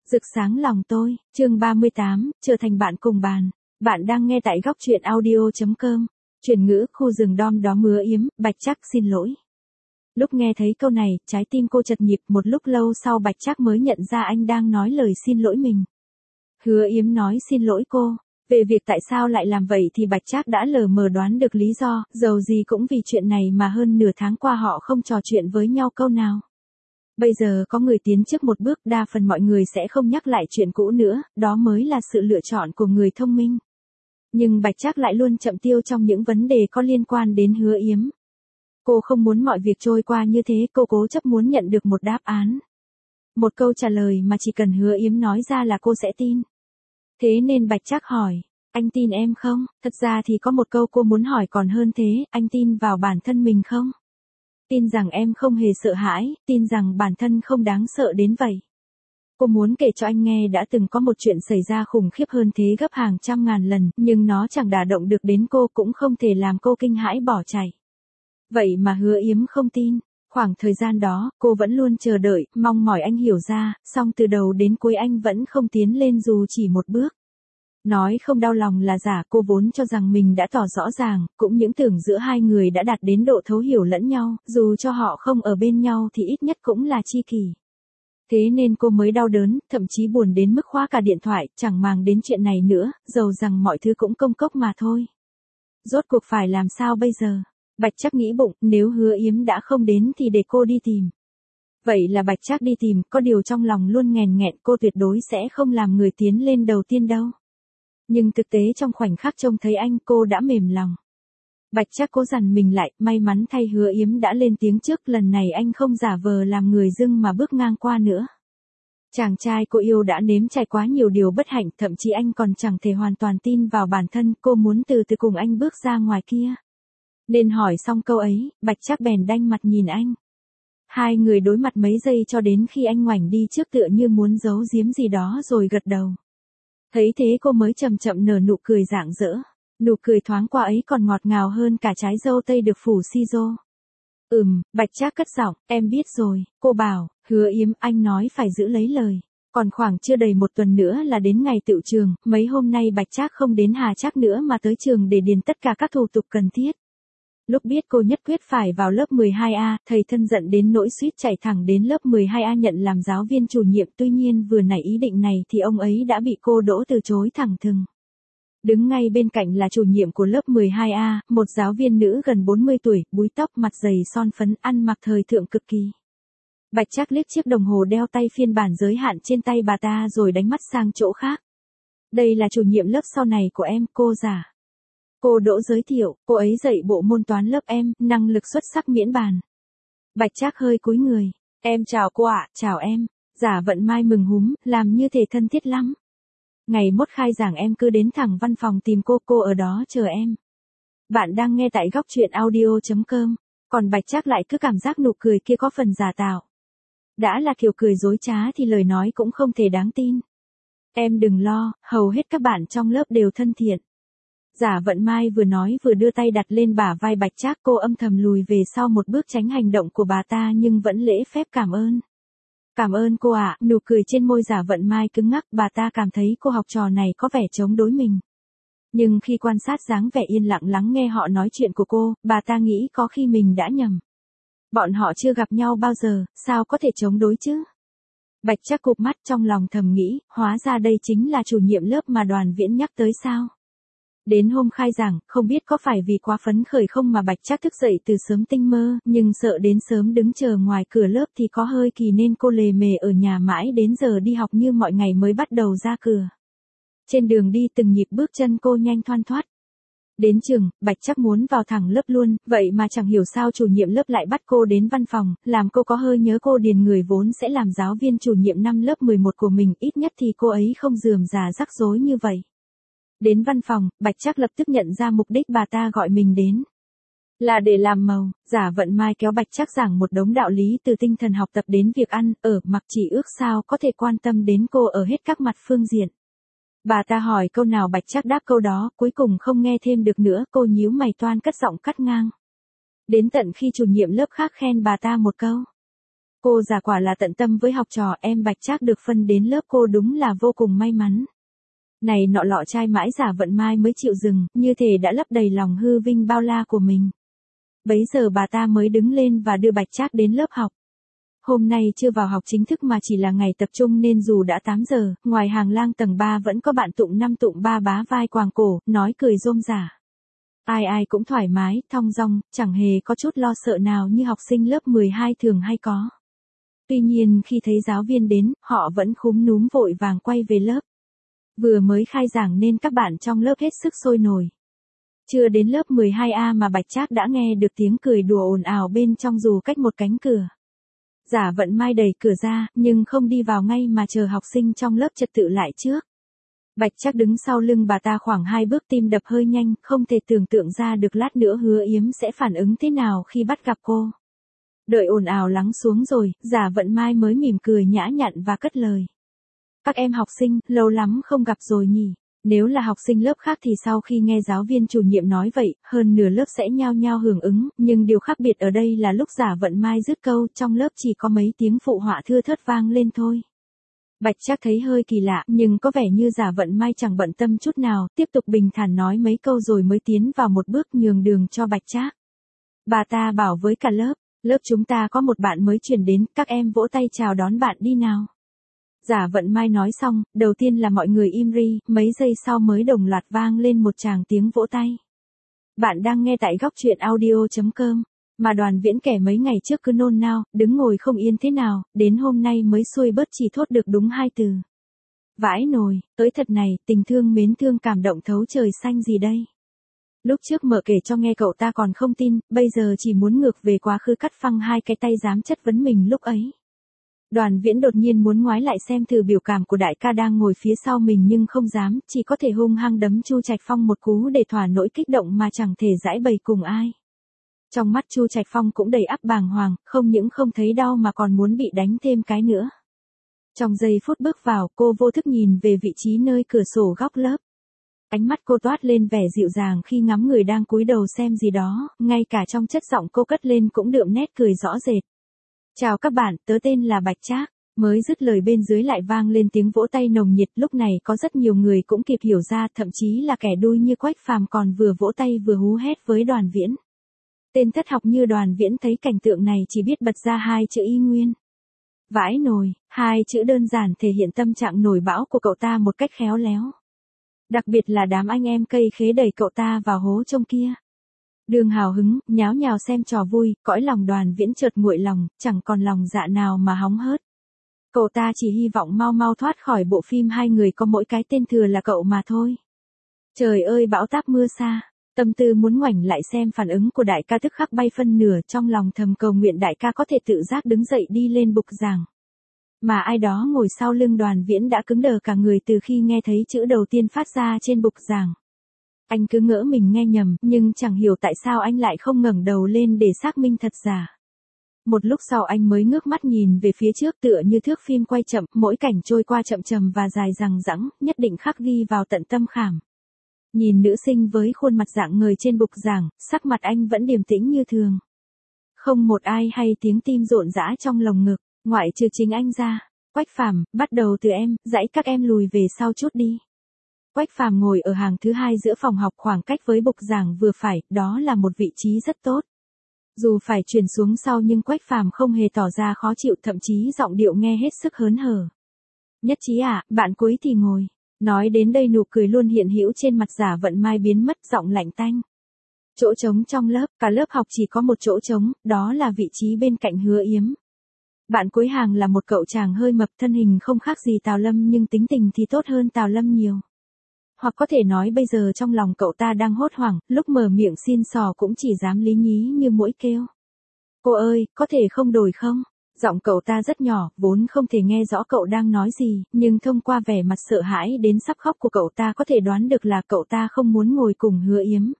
Rực sáng lòng tôi, chương 38, trở thành bạn cùng bàn. Bạn đang nghe tại góc truyện audio.com. Chuyển ngữ khu rừng đom đóm mưa yếm, Bạch Trắc xin lỗi. Lúc nghe thấy câu này, trái tim cô chật nhịp, một lúc lâu sau Bạch Trắc mới nhận ra anh đang nói lời xin lỗi mình. Hứa Yếm nói xin lỗi cô. Về việc tại sao lại làm vậy thì Bạch Trắc đã lờ mờ đoán được lý do, dầu gì cũng vì chuyện này mà hơn nửa tháng qua họ không trò chuyện với nhau câu nào. Bây giờ có người tiến trước một bước, đa phần mọi người sẽ không nhắc lại chuyện cũ nữa, đó mới là sự lựa chọn của người thông minh. Nhưng Bạch Trắc lại luôn chậm tiêu trong những vấn đề có liên quan đến Hứa Yếm. Cô không muốn mọi việc trôi qua như thế, cô cố chấp muốn nhận được một đáp án. Một câu trả lời mà chỉ cần Hứa Yếm nói ra là cô sẽ tin. Thế nên Bạch Trắc hỏi, anh tin em không? Thật ra thì có một câu cô muốn hỏi còn hơn thế, anh tin vào bản thân mình không? Tin rằng em không hề sợ hãi, tin rằng bản thân không đáng sợ đến vậy. Cô muốn kể cho anh nghe đã từng có một chuyện xảy ra khủng khiếp hơn thế gấp hàng trăm ngàn lần, nhưng nó chẳng đả động được đến cô, cũng không thể làm cô kinh hãi bỏ chạy. Vậy mà Hứa Yếm không tin. Khoảng thời gian đó, cô vẫn luôn chờ đợi, mong mỏi anh hiểu ra, song từ đầu đến cuối anh vẫn không tiến lên dù chỉ một bước. Nói không đau lòng là giả, cô vốn cho rằng mình đã tỏ rõ ràng, cũng những tưởng giữa hai người đã đạt đến độ thấu hiểu lẫn nhau, dù cho họ không ở bên nhau thì ít nhất cũng là tri kỷ. Thế nên cô mới đau đớn, thậm chí buồn đến mức khóa cả điện thoại, chẳng màng đến chuyện này nữa, dầu rằng mọi thứ cũng công cốc mà thôi. Rốt cuộc phải làm sao bây giờ? Bạch Trắc nghĩ bụng, nếu Hứa Yếm đã không đến thì để cô đi tìm. Vậy là Bạch Trắc đi tìm, có điều trong lòng luôn nghèn nghẹn, cô tuyệt đối sẽ không làm người tiến lên đầu tiên đâu. Nhưng thực tế trong khoảnh khắc trông thấy anh, cô đã mềm lòng. Bạch Trắc cố dằn mình lại, may mắn thay Hứa Yếm đã lên tiếng trước, lần này anh không giả vờ làm người dưng mà bước ngang qua nữa. Chàng trai cô yêu đã nếm trải quá nhiều điều bất hạnh, thậm chí anh còn chẳng thể hoàn toàn tin vào bản thân, cô muốn từ từ cùng anh bước ra ngoài kia. Nên hỏi xong câu ấy, Bạch Trắc bèn đanh mặt nhìn anh. Hai người đối mặt mấy giây cho đến khi anh ngoảnh đi trước tựa như muốn giấu giếm gì đó rồi gật đầu. Thấy thế cô mới chậm chậm nở nụ cười rạng rỡ. Nụ cười thoáng qua ấy còn ngọt ngào hơn cả trái dâu tây được phủ si rô. Bạch Trắc cất giọng, em biết rồi, cô bảo, Hứa Yếm, anh nói phải giữ lấy lời. Còn khoảng chưa đầy một tuần nữa là đến ngày tựu trường, mấy hôm nay Bạch Trắc không đến Hà Trắc nữa mà tới trường để điền tất cả các thủ tục cần thiết. Lúc biết cô nhất quyết phải vào lớp 12A, thầy thân giận đến nỗi suýt chạy thẳng đến lớp 12A nhận làm giáo viên chủ nhiệm, tuy nhiên vừa nảy ý định này thì ông ấy đã bị cô đỗ từ chối thẳng thừng. Đứng ngay bên cạnh là chủ nhiệm của lớp 12A, một giáo viên nữ gần 40 tuổi, búi tóc, mặt dày son phấn, ăn mặc thời thượng cực kỳ. Bạch Trắc liếc chiếc đồng hồ đeo tay phiên bản giới hạn trên tay bà ta rồi đánh mắt sang chỗ khác. Đây là chủ nhiệm lớp sau này của em, cô giả. Cô Đỗ giới thiệu, cô ấy dạy bộ môn toán lớp em, năng lực xuất sắc miễn bàn. Bạch Trắc hơi cúi người. Em chào cô ạ, chào em. Giả Vận Mai mừng húm, làm như thể thân thiết lắm. Ngày mốt khai giảng em cứ đến thẳng văn phòng tìm cô ở đó chờ em. Bạn đang nghe tại góc truyện audio.com. Còn Bạch Trắc lại cứ cảm giác nụ cười kia có phần giả tạo. Đã là kiểu cười dối trá thì lời nói cũng không thể đáng tin. Em đừng lo, hầu hết các bạn trong lớp đều thân thiện. Giả Vận Mai vừa nói vừa đưa tay đặt lên bả vai Bạch Trắc, cô âm thầm lùi về sau một bước tránh hành động của bà ta nhưng vẫn lễ phép cảm ơn. Cảm ơn cô ạ, nụ cười trên môi Giả Vận Mai cứng ngắc, bà ta cảm thấy cô học trò này có vẻ chống đối mình. Nhưng khi quan sát dáng vẻ yên lặng lắng nghe họ nói chuyện của cô, bà ta nghĩ có khi mình đã nhầm. Bọn họ chưa gặp nhau bao giờ, sao có thể chống đối chứ? Bạch Trắc cụp mắt trong lòng thầm nghĩ, hóa ra đây chính là chủ nhiệm lớp mà Đoàn Viễn nhắc tới sao? Đến hôm khai giảng, không biết có phải vì quá phấn khởi không mà Bạch Trắc thức dậy từ sớm tinh mơ, nhưng sợ đến sớm đứng chờ ngoài cửa lớp thì có hơi kỳ nên cô lề mề ở nhà mãi đến giờ đi học như mọi ngày mới bắt đầu ra cửa. Trên đường đi từng nhịp bước chân cô nhanh thoăn thoắt. Đến trường, Bạch Trắc muốn vào thẳng lớp luôn, vậy mà chẳng hiểu sao chủ nhiệm lớp lại bắt cô đến văn phòng, làm cô có hơi nhớ cô điền người vốn sẽ làm giáo viên chủ nhiệm năm lớp 11 của mình, ít nhất thì cô ấy không rườm rà rắc rối như vậy. Đến văn phòng, Bạch Trắc lập tức nhận ra mục đích bà ta gọi mình đến. Là để làm màu, Giả Vận Mai kéo Bạch Trắc giảng một đống đạo lý từ tinh thần học tập đến việc ăn, ở, mặc, chỉ ước sao có thể quan tâm đến cô ở hết các mặt phương diện. Bà ta hỏi câu nào Bạch Trắc đáp câu đó, cuối cùng không nghe thêm được nữa, cô nhíu mày toan cất giọng cắt ngang. Đến tận khi chủ nhiệm lớp khác khen bà ta một câu. Cô già quả là tận tâm với học trò, em Bạch Trác được phân đến lớp cô đúng là vô cùng may mắn. Này nọ lọ trai mãi Giả Vận Mai mới chịu dừng, như thể đã lấp đầy lòng hư vinh bao la của mình. Bấy giờ bà ta mới đứng lên và đưa Bạch Trác đến lớp học. Hôm nay chưa vào học chính thức mà chỉ là ngày tập trung nên dù đã 8 giờ, ngoài hàng lang tầng 3 vẫn có bạn tụng 5 tụng 3 bá vai quàng cổ, nói cười rôm rả. Ai ai cũng thoải mái, thong dong, chẳng hề có chút lo sợ nào như học sinh lớp 12 thường hay có. Tuy nhiên khi thấy giáo viên đến, họ vẫn khúm núm vội vàng quay về lớp. Vừa mới khai giảng nên các bạn trong lớp hết sức sôi nổi. Chưa đến lớp 12A mà Bạch Trác đã nghe được tiếng cười đùa ồn ào bên trong dù cách một cánh cửa. Giả Vận Mai đẩy cửa ra, nhưng không đi vào ngay mà chờ học sinh trong lớp trật tự lại trước. Bạch Trác đứng sau lưng bà ta khoảng 2 bước, tim đập hơi nhanh, không thể tưởng tượng ra được lát nữa Hứa Yếm sẽ phản ứng thế nào khi bắt gặp cô. Đợi ồn ào lắng xuống rồi, Giả Vận Mai mới mỉm cười nhã nhặn và cất lời. Các em học sinh, lâu lắm không gặp rồi nhỉ. Nếu là học sinh lớp khác thì sau khi nghe giáo viên chủ nhiệm nói vậy, hơn nửa lớp sẽ nhao nhao hưởng ứng, nhưng điều khác biệt ở đây là lúc Giả Vận Mai dứt câu, trong lớp chỉ có mấy tiếng phụ họa thưa thớt vang lên thôi. Bạch Trác thấy hơi kỳ lạ, nhưng có vẻ như Giả Vận Mai chẳng bận tâm chút nào, tiếp tục bình thản nói mấy câu rồi mới tiến vào một bước nhường đường cho Bạch Trác. Bà ta bảo với cả lớp chúng ta có một bạn mới chuyển đến, các em vỗ tay chào đón bạn đi nào. Giả Vận Mai nói xong, đầu tiên là mọi người im ri, mấy giây sau mới đồng loạt vang lên một tràng tiếng vỗ tay. Bạn đang nghe tại góc truyện audio.com, mà Đoàn Viễn kể mấy ngày trước cứ nôn nao, đứng ngồi không yên thế nào, đến hôm nay mới xuôi bớt chỉ thốt được đúng 2 từ. Vãi nồi, tới thật này, tình thương mến thương cảm động thấu trời xanh gì đây. Lúc trước mợ kể cho nghe cậu ta còn không tin, bây giờ chỉ muốn ngược về quá khứ cắt phăng hai cái tay dám chất vấn mình lúc ấy. Đoàn Viễn đột nhiên muốn ngoái lại xem thử biểu cảm của đại ca đang ngồi phía sau mình nhưng không dám, chỉ có thể hung hăng đấm Chu Trạch Phong một cú để thỏa nỗi kích động mà chẳng thể giãi bày cùng ai. Trong mắt Chu Trạch Phong cũng đầy ắp bàng hoàng, không những không thấy đau mà còn muốn bị đánh thêm cái nữa. Trong giây phút bước vào, cô vô thức nhìn về vị trí nơi cửa sổ góc lớp. Ánh mắt cô toát lên vẻ dịu dàng khi ngắm người đang cúi đầu xem gì đó, ngay cả trong chất giọng cô cất lên cũng đượm nét cười rõ rệt. Chào các bạn, tớ tên là Bạch Trác. Mới dứt lời bên dưới lại vang lên tiếng vỗ tay nồng nhiệt, lúc này có rất nhiều người cũng kịp hiểu ra, thậm chí là kẻ đuôi như Quách Phàm còn vừa vỗ tay vừa hú hét với Đoàn Viễn. Tên thất học như Đoàn Viễn thấy cảnh tượng này chỉ biết bật ra hai chữ y nguyên. Vãi nồi, hai chữ đơn giản thể hiện tâm trạng nổi bão của cậu ta một cách khéo léo. Đặc biệt là đám anh em cây khế đẩy cậu ta vào hố trông kia. Đường hào hứng, nháo nhào xem trò vui, cõi lòng Đoàn Viễn chợt nguội lòng, chẳng còn lòng dạ nào mà hóng hớt. Cậu ta chỉ hy vọng mau mau thoát khỏi bộ phim hai người có mỗi cái tên thừa là cậu mà thôi. Trời ơi bão táp mưa xa, tâm tư muốn ngoảnh lại xem phản ứng của đại ca tức khắc bay phân nửa, trong lòng thầm cầu nguyện đại ca có thể tự giác đứng dậy đi lên bục giảng. Mà ai đó ngồi sau lưng Đoàn Viễn đã cứng đờ cả người từ khi nghe thấy chữ đầu tiên phát ra trên bục giảng. Anh cứ ngỡ mình nghe nhầm, nhưng chẳng hiểu tại sao anh lại không ngẩng đầu lên để xác minh thật giả. Một lúc sau anh mới ngước mắt nhìn về phía trước tựa như thước phim quay chậm, mỗi cảnh trôi qua chậm chậm và dài dằng dẵng, nhất định khắc ghi vào tận tâm khảm. Nhìn nữ sinh với khuôn mặt rạng ngời trên bục giảng, sắc mặt anh vẫn điềm tĩnh như thường. Không một ai hay tiếng tim rộn rã trong lồng ngực, ngoại trừ chính anh ra. Quách Phàm, bắt đầu từ em, dãy các em lùi về sau chút đi. Quách Phàm ngồi ở hàng thứ hai giữa phòng học, khoảng cách với bục giảng vừa phải, đó là một vị trí rất tốt. Dù phải chuyển xuống sau nhưng Quách Phàm không hề tỏ ra khó chịu, thậm chí giọng điệu nghe hết sức hớn hở. Nhất Chí à, bạn cuối thì ngồi. Nói đến đây nụ cười luôn hiện hữu trên mặt Giả Vận Mai biến mất, giọng lạnh tanh. Chỗ trống trong lớp, cả lớp học chỉ có một chỗ trống, đó là vị trí bên cạnh Hứa Yếm. Bạn cuối hàng là một cậu chàng hơi mập, thân hình không khác gì Tào Lâm nhưng tính tình thì tốt hơn Tào Lâm nhiều. Hoặc có thể nói bây giờ trong lòng cậu ta đang hốt hoảng, lúc mở miệng xin sò cũng chỉ dám lý nhí như muỗi kêu. Cô ơi, có thể không đổi không? Giọng cậu ta rất nhỏ, vốn không thể nghe rõ cậu đang nói gì, nhưng thông qua vẻ mặt sợ hãi đến sắp khóc của cậu ta có thể đoán được là cậu ta không muốn ngồi cùng Hứa Yếm.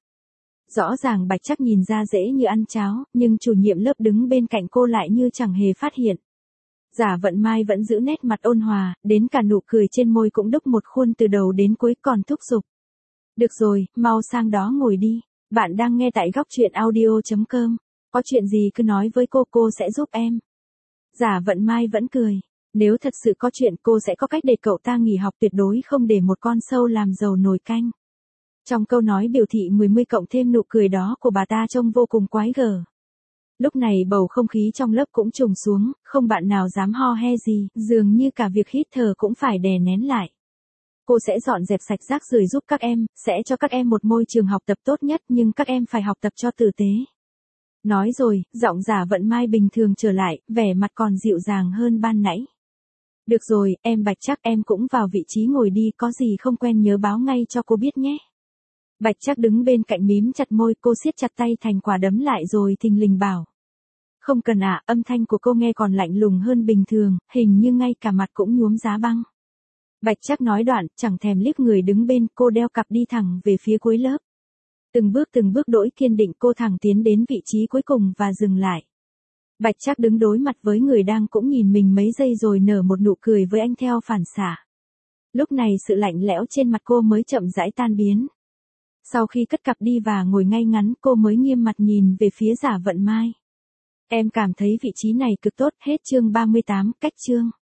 Rõ ràng Bạch Trác nhìn ra dễ như ăn cháo, nhưng chủ nhiệm lớp đứng bên cạnh cô lại như chẳng hề phát hiện. Giả Vận Mai vẫn giữ nét mặt ôn hòa, đến cả nụ cười trên môi cũng đúc một khuôn từ đầu đến cuối, còn thúc giục. Được rồi, mau sang đó ngồi đi. Bạn đang nghe tại góc truyện audio.com. Có chuyện gì cứ nói với cô sẽ giúp em. Giả Vận Mai vẫn cười. Nếu thật sự có chuyện cô sẽ có cách để cậu ta nghỉ học, tuyệt đối không để một con sâu làm dầu nồi canh. Trong câu nói biểu thị 10 cộng thêm nụ cười đó của bà ta trông vô cùng quái gở. Lúc này bầu không khí trong lớp cũng trùng xuống, không bạn nào dám ho he gì, dường như cả việc hít thở cũng phải đè nén lại. Cô sẽ dọn dẹp sạch rác rưởi giúp các em, sẽ cho các em một môi trường học tập tốt nhất, nhưng các em phải học tập cho tử tế. Nói rồi, giọng Giả Vận Mai bình thường trở lại, vẻ mặt còn dịu dàng hơn ban nãy. Được rồi, em Bạch Trắc, em cũng vào vị trí ngồi đi, có gì không quen nhớ báo ngay cho cô biết nhé. Bạch Trắc đứng bên cạnh mím chặt môi, cô siết chặt tay thành quả đấm lại rồi thình lình bảo. Không cần ạ, âm thanh của cô nghe còn lạnh lùng hơn bình thường, hình như ngay cả mặt cũng nhuốm giá băng. Bạch Trắc nói đoạn, chẳng thèm liếc người đứng bên, cô đeo cặp đi thẳng về phía cuối lớp. Từng bước đỗi kiên định, cô thẳng tiến đến vị trí cuối cùng và dừng lại. Bạch Trắc đứng đối mặt với người đang cũng nhìn mình mấy giây rồi nở một nụ cười với anh theo phản xạ. Lúc này sự lạnh lẽo trên mặt cô mới chậm rãi tan biến. Sau khi cất cặp đi và ngồi ngay ngắn, cô mới nghiêm mặt nhìn về phía Giả Vận Mai. Em cảm thấy vị trí này cực tốt. Hết chương 38, cách chương.